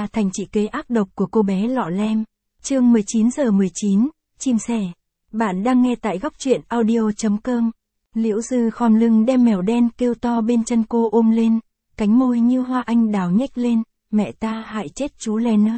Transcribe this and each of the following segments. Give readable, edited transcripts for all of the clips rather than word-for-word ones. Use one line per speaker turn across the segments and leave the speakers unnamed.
ra thành chị kế ác độc của cô bé lọ lem. Chương 19:19, chim sẻ. Bạn đang nghe tại góc truyện audio.com. Liễu Dư khom lưng đem mèo đen kêu to bên chân cô ôm lên, cánh môi như hoa anh đào nhếch lên, mẹ ta hại chết chú Leonard.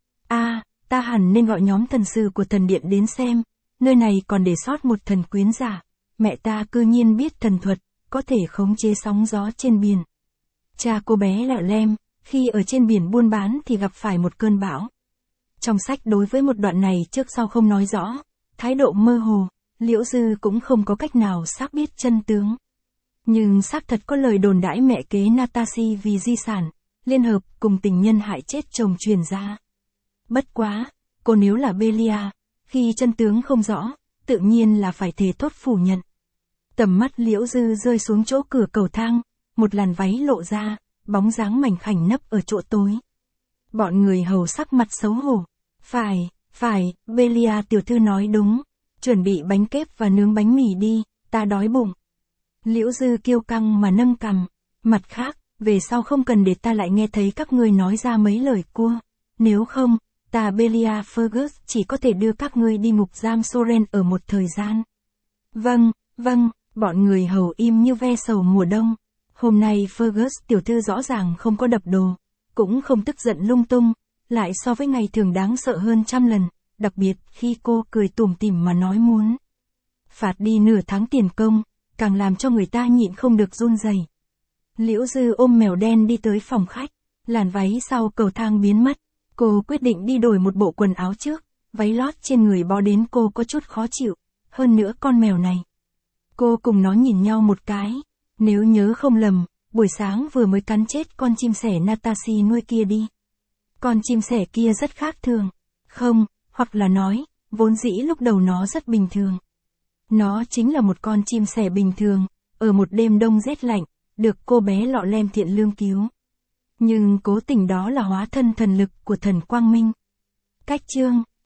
Ta hẳn nên gọi nhóm thần sư của thần điện đến xem, nơi này còn để sót một thần quyến giả. Mẹ ta cư nhiên biết thần thuật, có thể khống chế sóng gió trên biển. Cha cô bé lọ lem, khi ở trên biển buôn bán thì gặp phải một cơn bão. Trong sách đối với một đoạn này trước sau không nói rõ, thái độ mơ hồ, Liễu Dư cũng không có cách nào xác biết chân tướng. Nhưng xác thật có lời đồn đãi mẹ kế Natashi vì di sản, liên hợp cùng tình nhân hại chết chồng truyền ra. Bất quá, cô nếu là Belia, khi chân tướng không rõ, tự nhiên là phải thề thốt phủ nhận. Tầm mắt Liễu Dư rơi xuống chỗ cửa cầu thang, một làn váy lộ ra, bóng dáng mảnh khảnh nấp ở chỗ tối. Bọn người hầu sắc mặt xấu hổ. Phải, Belia tiểu thư nói đúng, chuẩn bị bánh kếp và nướng bánh mì đi, ta đói bụng. Liễu Dư kiêu căng mà nâng cằm. Mặt khác, về sau không cần để ta lại nghe thấy các ngươi nói ra mấy lời cua. Nếu không, ta Belia Fergus chỉ có thể đưa các ngươi đi ngục giam Soren ở một thời gian. Vâng, bọn người hầu im như ve sầu mùa đông. Hôm nay Fergus tiểu thư rõ ràng không có đập đồ, cũng không tức giận lung tung, lại so với ngày thường đáng sợ hơn trăm lần, đặc biệt khi cô cười tủm tỉm mà nói muốn phạt đi nửa tháng tiền công, càng làm cho người ta nhịn không được run rẩy. Liễu Dư ôm mèo đen đi tới phòng khách, làn váy sau cầu thang biến mất, cô quyết định đi đổi một bộ quần áo trước, váy lót trên người bó đến cô có chút khó chịu, hơn nữa con mèo này. Cô cùng nó nhìn nhau một cái, nếu nhớ không lầm, buổi sáng vừa mới cắn chết con chim sẻ Natashi nuôi kia đi. Con chim sẻ kia rất khác thường. Không, hoặc là nói, vốn dĩ lúc đầu nó rất bình thường. Nó chính là một con chim sẻ bình thường, ở một đêm đông rét lạnh, được cô bé lọ lem thiện lương cứu. Nhưng cố tình đó là hóa thân thần lực của thần Quang Minh. Cách chương